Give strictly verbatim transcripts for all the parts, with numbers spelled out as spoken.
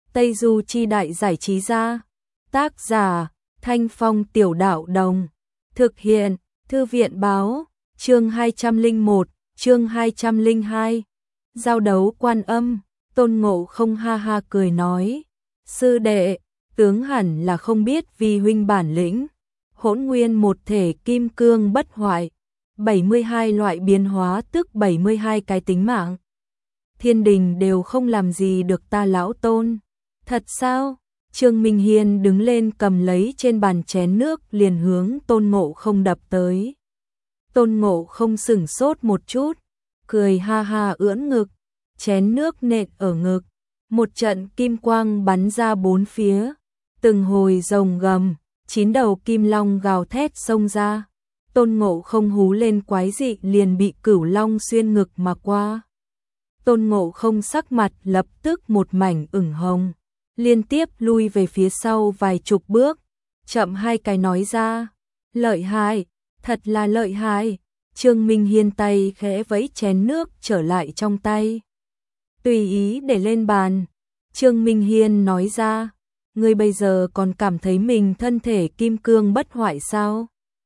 Tây Du Chi Đại Giải Trí Gia. Tác giả, Thanh Phong Tiểu Đạo Đồng. Thực hiện, Thư viện Báo. Chương hai trăm lẻ một, chương hai trăm lẻ hai. Giao đấu Quan Âm. Tôn Ngộ Không ha ha cười nói: sư đệ, tướng hẳn là không biết vì huynh bản lĩnh. Hỗn nguyên một thể kim cương bất hoại, bảy mươi hai loại biến hóa tức bảy mươi hai cái tính mạng. Thiên đình đều không làm gì được ta lão Tôn. Thật sao? Trương Minh Hiên đứng lên cầm lấy trên bàn chén nước liền hướng Tôn Ngộ Không đập tới. Tôn Ngộ Không sửng sốt một chút, cười ha ha ưỡn ngực, chén nước nện ở ngực, một trận kim quang bắn ra bốn phía, từng hồi rồng gầm, chín đầu kim long gào thét xông ra. Tôn Ngộ Không hú lên quái dị liền bị cửu long xuyên ngực mà qua. Tôn Ngộ Không sắc mặt lập tức một mảnh ửng hồng, liên tiếp lui về phía sau vài chục bước, chậm hai cái nói ra: lợi hại, thật là lợi hại. Trương Minh Hiên tay khẽ vẫy chén nước trở lại trong tay, tùy ý để lên bàn. Trương Minh Hiên nói ra: ngươi bây giờ còn cảm thấy mình thân thể kim cương bất hoại sao?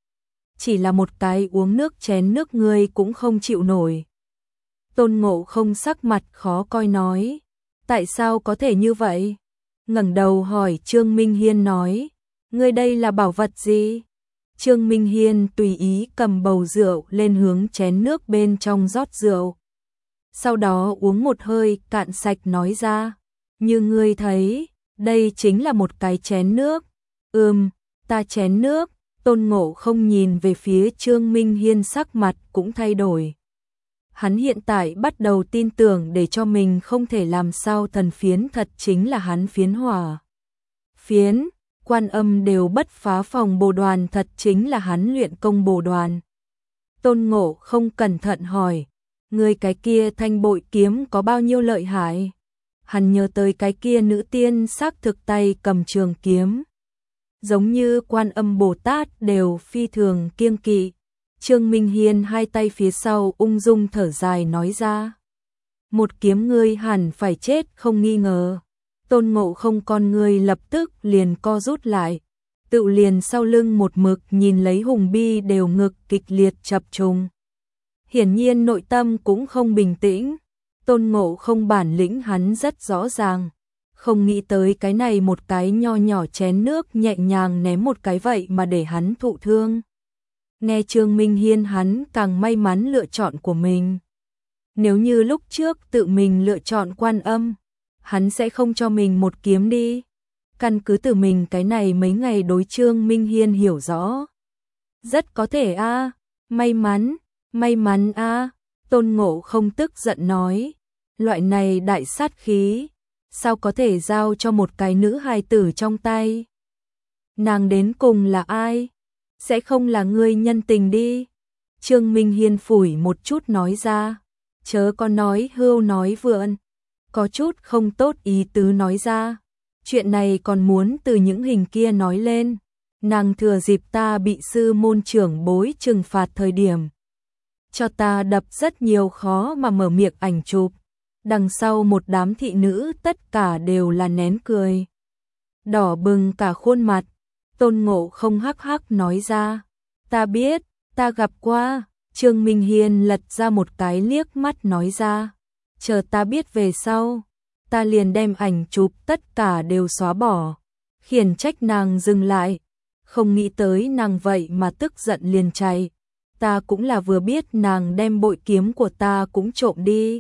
Chỉ là một cái uống nước chén nước ngươi cũng không chịu nổi. Tôn Ngộ Không sắc mặt khó coi nói: tại sao có thể như vậy? Ngẩng đầu hỏi Trương Minh Hiên nói: ngươi đây là bảo vật gì? Trương Minh Hiên tùy ý cầm bầu rượu lên hướng chén nước bên trong rót rượu. Sau đó uống một hơi cạn sạch nói ra: như ngươi thấy, đây chính là một cái chén nước. Ừm, ta chén nước. Tôn Ngộ Không nhìn về phía Trương Minh Hiên sắc mặt cũng thay đổi. Hắn hiện tại bắt đầu tin tưởng để cho mình không thể làm sao thần phiến thật chính là hắn phiến hỏa. Phiến, Quan Âm đều bất phá phòng bồ đoàn thật chính là hắn luyện công bồ đoàn. Tôn Ngộ Không cẩn thận hỏi: người cái kia thanh bội kiếm có bao nhiêu lợi hại? Hắn nhớ tới cái kia nữ tiên xác thực tay cầm trường kiếm, giống như Quan Âm Bồ Tát đều phi thường kiêng kỵ. Trương Minh Hiên hai tay phía sau ung dung thở dài nói ra: một kiếm ngươi hẳn phải chết không nghi ngờ. Tôn Ngộ Không con ngươi lập tức liền co rút lại, tự liền sau lưng một mực nhìn lấy Hùng Bi đều ngực kịch liệt chập trùng. Hiển nhiên nội tâm cũng không bình tĩnh. Tôn Ngộ Không bản lĩnh hắn rất rõ ràng, không nghĩ tới cái này một cái nho nhỏ chén nước nhẹ nhàng ném một cái vậy mà để hắn thụ thương. Nghe Trương Minh Hiên hắn càng may mắn lựa chọn của mình. Nếu như lúc trước tự mình lựa chọn Quan Âm, hắn sẽ không cho mình một kiếm đi. Căn cứ từ mình cái này mấy ngày đối Trương Minh Hiên hiểu rõ. Rất có thể a, à, may mắn, may mắn a. À. Tôn Ngộ Không tức giận nói: loại này đại sát khí, sao có thể giao cho một cái nữ hài tử trong tay? Nàng đến cùng là ai? Sẽ không là ngươi nhân tình đi. Trương Minh Hiên phủi một chút nói ra: chớ có nói hưu nói vượn. Có chút không tốt ý tứ nói ra: chuyện này còn muốn từ những hình kia nói lên. Nàng thừa dịp ta bị sư môn trưởng bối trừng phạt thời điểm, cho ta đập rất nhiều khó mà mở miệng ảnh chụp. Đằng sau một đám thị nữ tất cả đều là nén cười, đỏ bừng cả khuôn mặt. Tôn Ngộ Không hắc hắc nói ra: ta biết, ta gặp qua. Trương Minh Hiên lật ra một cái liếc mắt nói ra: chờ ta biết về sau, ta liền đem ảnh chụp tất cả đều xóa bỏ. Khiển trách nàng dừng lại, không nghĩ tới nàng vậy mà tức giận liền chạy. Ta cũng là vừa biết nàng đem bội kiếm của ta cũng trộm đi.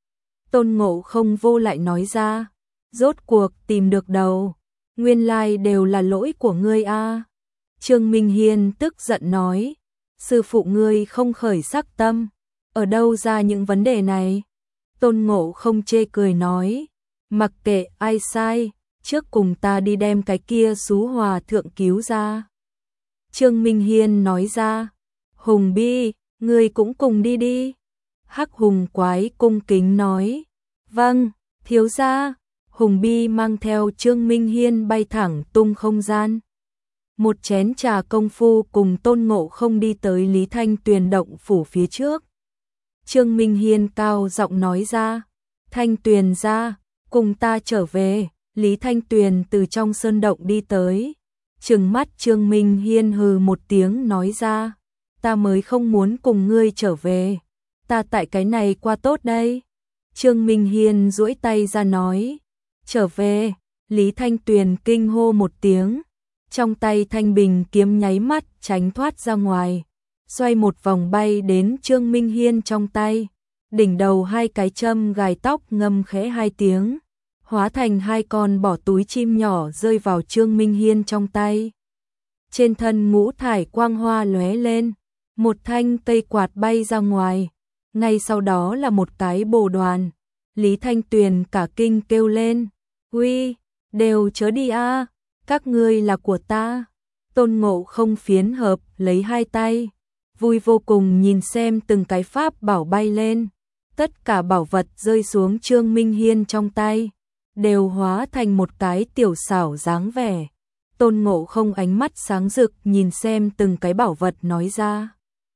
Tôn Ngộ Không vô lại nói ra: rốt cuộc tìm được đầu, nguyên lai đều là lỗi của ngươi a. À. Trương Minh Hiên tức giận nói: sư phụ ngươi không khởi sắc tâm, ở đâu ra những vấn đề này? Tôn Ngộ Không chê cười nói: mặc kệ ai sai, trước cùng ta đi đem cái kia xú hòa thượng cứu ra. Trương Minh Hiên nói ra: Hùng Bi, ngươi cũng cùng đi đi. Hắc Hùng Quái cung kính nói: vâng, thiếu gia. Hùng Bi mang theo Trương Minh Hiên bay thẳng tung không gian. Một chén trà công phu cùng Tôn Ngộ Không đi tới Lý Thanh Tuyền động phủ phía trước. Trương Minh Hiên cao giọng nói ra: Thanh Tuyền ra, cùng ta trở về. Lý Thanh Tuyền từ trong sơn động đi tới, trừng mắt Trương Minh Hiên hừ một tiếng nói ra, ta mới không muốn cùng ngươi trở về, ta tại cái này qua tốt đây. Trương Minh Hiên duỗi tay ra nói, trở về. Lý Thanh Tuyền kinh hô một tiếng, trong tay thanh bình kiếm nháy mắt tránh thoát ra ngoài, xoay một vòng bay đến Trương Minh Hiên trong tay, đỉnh đầu hai cái châm gài tóc ngâm khẽ hai tiếng, hóa thành hai con bỏ túi chim nhỏ rơi vào Trương Minh Hiên trong tay. Trên thân ngũ thải quang hoa lóe lên, một thanh cây quạt bay ra ngoài, ngay sau đó là một cái bồ đoàn. Lý Thanh Tuyền cả kinh kêu lên, uy, đều chớ đi a, các ngươi là của ta. Tôn Ngộ Không phiến hợp lấy hai tay, vui vô cùng nhìn xem từng cái pháp bảo bay lên, tất cả bảo vật rơi xuống Trương Minh Hiên trong tay, đều hóa thành một cái tiểu xảo dáng vẻ. Tôn Ngộ Không ánh mắt sáng rực nhìn xem từng cái bảo vật nói ra,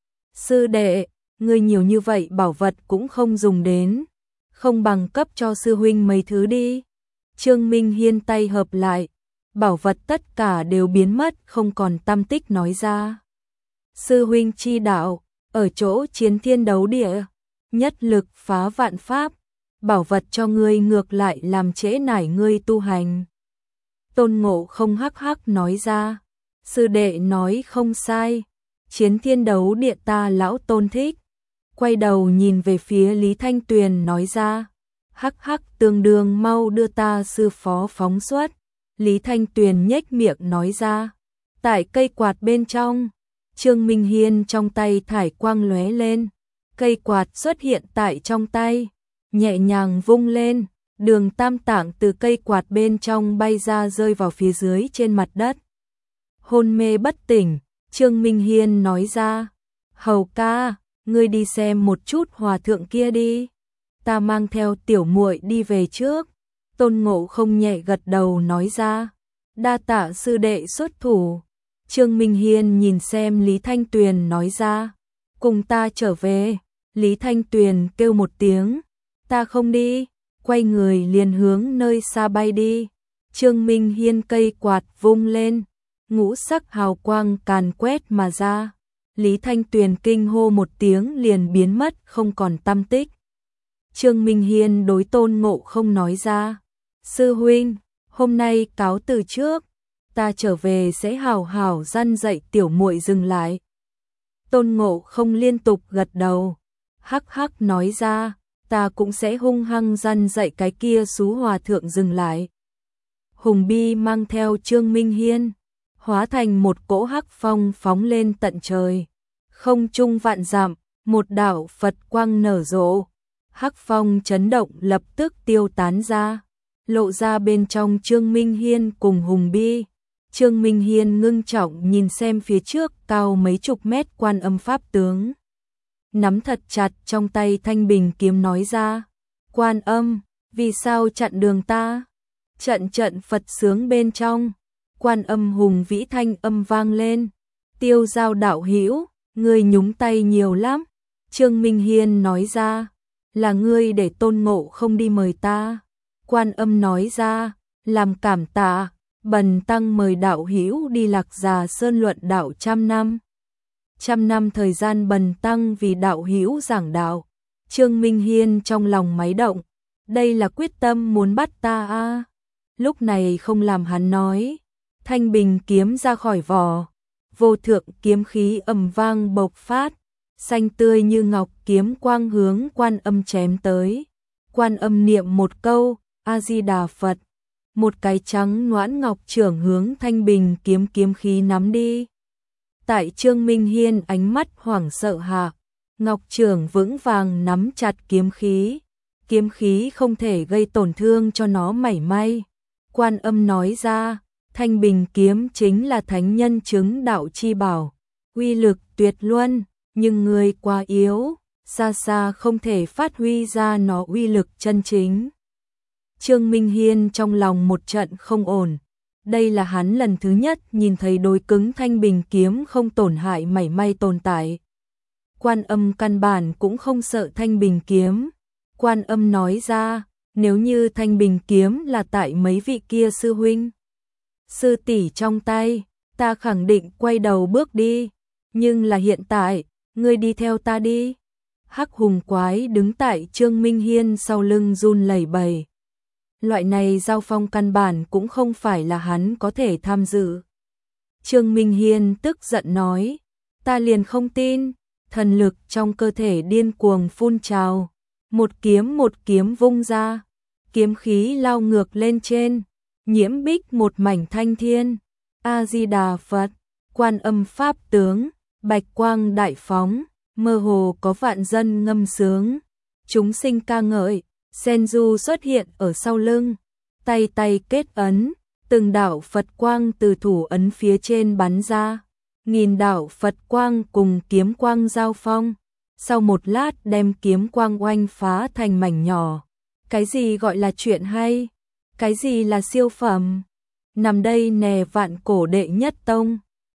sư đệ, ngươi nhiều như vậy bảo vật cũng không dùng đến, không bằng cấp cho sư huynh mấy thứ đi. Trương Minh Hiên tay hợp lại, bảo vật tất cả đều biến mất không còn tăm tích nói ra. Sư huynh chi đạo, ở chỗ chiến thiên đấu địa, nhất lực phá vạn pháp, bảo vật cho ngươi ngược lại làm trễ nải ngươi tu hành. Tôn Ngộ Không hắc hắc nói ra, sư đệ nói không sai, chiến thiên đấu địa ta lão tôn thích. Quay đầu nhìn về phía Lý Thanh Tuyền nói ra, hắc hắc tương đương mau đưa ta sư phó phóng xuất. Lý Thanh Tuyền nhếch miệng nói ra, tại cây quạt bên trong, Trương Minh Hiên trong tay thải quang lóe lên, cây quạt xuất hiện tại trong tay, nhẹ nhàng vung lên, đường tam tạng từ cây quạt bên trong bay ra rơi vào phía dưới trên mặt đất. Hôn mê bất tỉnh, Trương Minh Hiên nói ra, hầu ca, ngươi đi xem một chút hòa thượng kia đi, ta mang theo tiểu muội đi về trước. Tôn Ngộ Không nhẹ gật đầu nói ra, đa tạ sư đệ xuất thủ. Trương Minh Hiên nhìn xem Lý Thanh Tuyền nói ra, cùng ta trở về. Lý Thanh Tuyền kêu một tiếng, ta không đi, quay người liền hướng nơi xa bay đi. Trương Minh Hiên cây quạt vung lên, ngũ sắc hào quang càn quét mà ra. Lý Thanh Tuyền kinh hô một tiếng liền biến mất không còn tăm tích. Trương Minh Hiên đối Tôn Ngộ Không nói ra, sư huynh, hôm nay cáo từ trước, ta trở về sẽ hào hào răn dạy tiểu muội dừng lại. Tôn Ngộ Không liên tục gật đầu, hắc hắc nói ra, ta cũng sẽ hung hăng răn dạy cái kia xú hòa thượng dừng lại. Hùng Bi mang theo Trương Minh Hiên, hóa thành một cỗ hắc phong phóng lên tận trời. Không trung vạn dặm, một đạo Phật quang nở rộ, hắc phong chấn động lập tức tiêu tán ra, lộ ra bên trong Trương Minh Hiên cùng Hùng Bi. Trương Minh Hiên ngưng trọng nhìn xem phía trước cao mấy chục mét Quan Âm pháp tướng, nắm thật chặt trong tay thanh bình kiếm nói ra, Quan Âm, vì sao chặn đường ta? Trận trận Phật sướng bên trong, Quan Âm hùng vĩ thanh âm vang lên, Tiêu Giao đạo hữu, ngươi nhúng tay nhiều lắm. Trương Minh Hiên nói ra, là ngươi để Tôn Ngộ Không đi mời ta. Quan Âm nói ra, làm cảm tạ, bần tăng mời đạo hữu đi Lạc Già Sơn luận đạo trăm năm. Trăm năm thời gian bần tăng vì đạo hữu giảng đạo. Trương Minh Hiên trong lòng máy động, đây là quyết tâm muốn bắt ta a. À. Lúc này không làm hắn nói, thanh bình kiếm ra khỏi vỏ, vô thượng kiếm khí ầm vang bộc phát, xanh tươi như ngọc kiếm quang hướng Quan Âm chém tới. Quan Âm niệm một câu, A Di Đà Phật, một cái trắng noãn ngọc chưởng hướng thanh bình kiếm kiếm khí nắm đi. Tại Trương Minh Hiên ánh mắt hoảng sợ hạ, ngọc chưởng vững vàng nắm chặt kiếm khí, kiếm khí không thể gây tổn thương cho nó mảy may. Quan Âm nói ra, thanh bình kiếm chính là thánh nhân chứng đạo chi bảo, uy lực tuyệt luân, nhưng người quá yếu, xa xa không thể phát huy ra nó uy lực chân chính. Trương Minh Hiên trong lòng một trận không ổn, đây là hắn lần thứ nhất nhìn thấy đối cứng thanh bình kiếm không tổn hại mảy may tồn tại. Quan Âm căn bản cũng không sợ thanh bình kiếm. Quan Âm nói ra, Nếu như thanh bình kiếm là tại mấy vị kia sư huynh, sư tỷ trong tay, ta khẳng định quay đầu bước đi. Nhưng là hiện tại, ngươi đi theo ta đi. Hắc hùng quái đứng tại Trương Minh Hiên sau lưng run lẩy bẩy. Loại này giao phong căn bản cũng không phải là hắn có thể tham dự. Trương Minh Hiên tức giận nói, ta liền không tin. Thần lực trong cơ thể điên cuồng phun trào, một kiếm một kiếm vung ra, kiếm khí lao ngược lên trên, nhiễm bích một mảnh thanh thiên. A Di Đà Phật, Quan Âm pháp tướng, bạch quang đại phóng, mơ hồ có vạn dân ngâm sướng, chúng sinh ca ngợi. Senju xuất hiện ở sau lưng, tay tay kết ấn, từng đạo Phật quang từ thủ ấn phía trên bắn ra, nghìn đạo Phật quang cùng kiếm quang giao phong, sau một lát đem kiếm quang oanh phá thành mảnh nhỏ. Cái gì gọi là chuyện hay? Cái gì là siêu phẩm? Nằm đây nè vạn cổ đệ nhất tông.